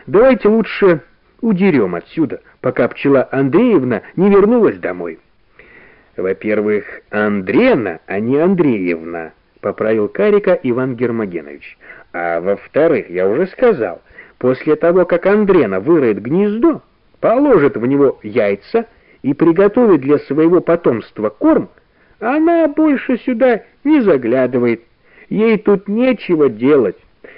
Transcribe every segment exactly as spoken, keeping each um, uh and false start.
Давайте лучше удерем отсюда, пока пчела Андреевна не вернулась домой». «Во-первых, Андрена, а не Андреевна», — поправил Карика Иван Гермогенович. «А во-вторых, я уже сказал, после того, как Андрена выроет гнездо, положит в него яйца и приготовит для своего потомства корм, она больше сюда не заглядывает, ей тут нечего делать.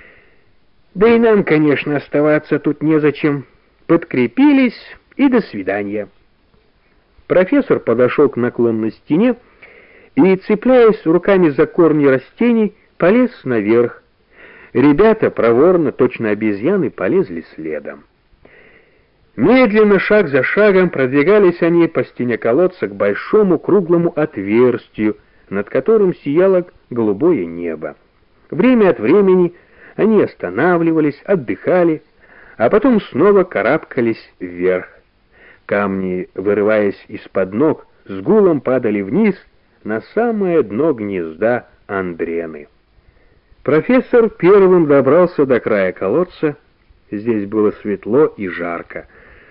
Да и нам, конечно, оставаться тут незачем. Подкрепились и до свидания». Профессор подошел к наклонной стене и, цепляясь руками за корни растений, полез наверх. Ребята проворно, точно обезьяны, полезли следом. Медленно, шаг за шагом, продвигались они по стене колодца к большому круглому отверстию, над которым сияло голубое небо. Время от времени они останавливались, отдыхали, а потом снова карабкались вверх. Камни, вырываясь из-под ног, с гулом падали вниз на самое дно гнезда Андрены. Профессор первым добрался до края колодца. Здесь было светло и жарко.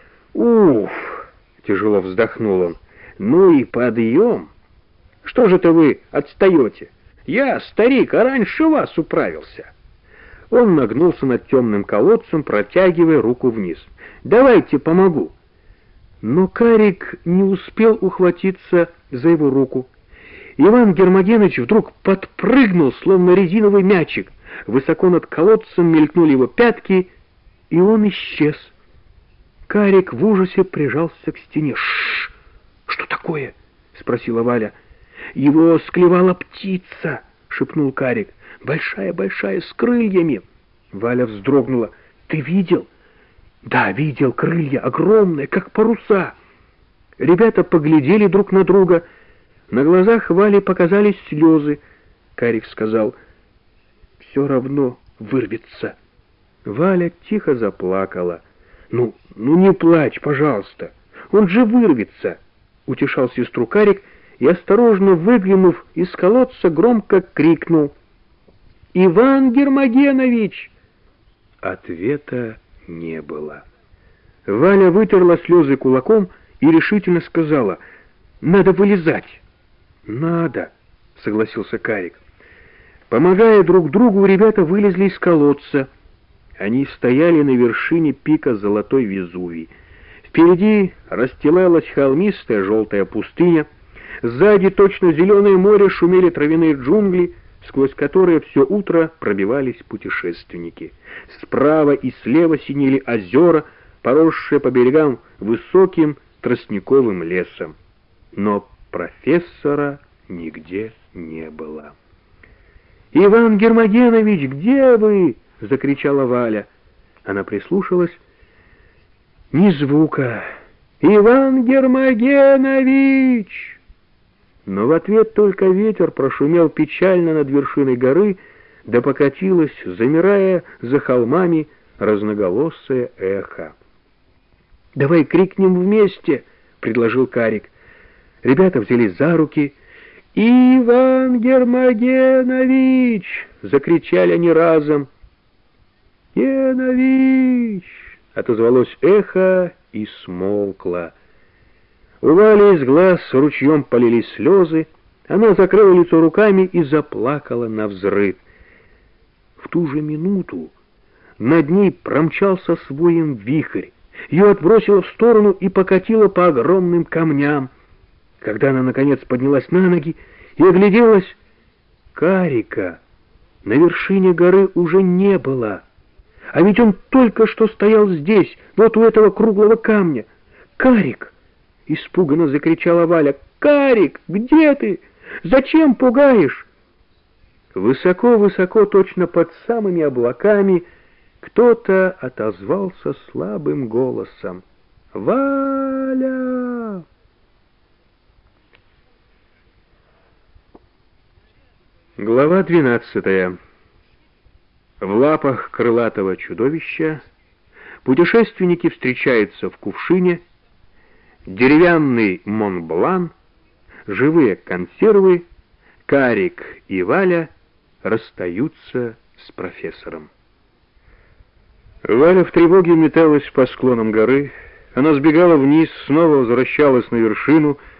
«Уф!» — тяжело вздохнул он. «Ну и подъем! Что же это вы отстаете? Я, старик, а раньше вас управился!» Он нагнулся над темным колодцем, протягивая руку вниз. «Давайте помогу!» Но Карик не успел ухватиться за его руку. Иван Гермогенович вдруг подпрыгнул, словно резиновый мячик. Высоко над колодцем мелькнули его пятки, и он исчез. Карик в ужасе прижался к стене. «Шш! Что такое?» — спросила Валя. «Его склевала птица!» — шепнул Карик. «Большая-большая, с крыльями!» Валя вздрогнула. «Ты видел?» «Да, видел, крылья огромные, как паруса». Ребята поглядели друг на друга. На глазах Вали показались слезы. Карик сказал: «Все равно вырвется». Валя тихо заплакала. «Ну, ну не плачь, пожалуйста, он же вырвется», — утешал сестру Карик и, осторожно выглянув из колодца, громко крикнул: «Иван Гермогенович!» Ответа не было. Валя вытерла слезы кулаком и решительно сказала: «Надо вылезать». «Надо», — согласился Карик. Помогая друг другу, ребята вылезли из колодца. Они стояли на вершине пика Золотой Везувий. Впереди расстилалась холмистая желтая пустыня. Сзади, точно зеленое море, шумели травяные джунгли, сквозь которые все утро пробивались путешественники. Справа и слева синели озера, поросшие по берегам высоким тростниковым лесом. Но профессора нигде не было. «Иван Гермогенович, где вы?» — закричала Валя. Она прислушалась. Ни звука. «Иван Гермогенович!» Но в ответ только ветер прошумел печально над вершиной горы, да покатилось, замирая за холмами, разноголосое эхо. «Давай крикнем вместе!» — предложил Карик. Ребята взялись за руки. «Иван Гермогенович!» — закричали они разом. «Генович!» — отозвалось эхо и смолкло. У Вали из глаз ручьем полились слезы, она закрыла лицо руками и заплакала навзрыд. В ту же минуту над ней промчался своим вихрь, ее отбросило в сторону и покатило по огромным камням. Когда она, наконец, поднялась на ноги и огляделась, Карика на вершине горы уже не было. А ведь он только что стоял здесь, вот у этого круглого камня. «Карик!» — испуганно закричала Валя. «Карик, где ты? Зачем пугаешь?» Высоко-высоко, точно под самыми облаками, кто-то отозвался слабым голосом: «Валя!» Глава двенадцатая. В лапах крылатого чудовища путешественники встречаются в кувшине, деревянный Монблан, живые консервы, Карик и Валя расстаются с профессором. Валя в тревоге металась по склонам горы. Она сбегала вниз, снова возвращалась на вершину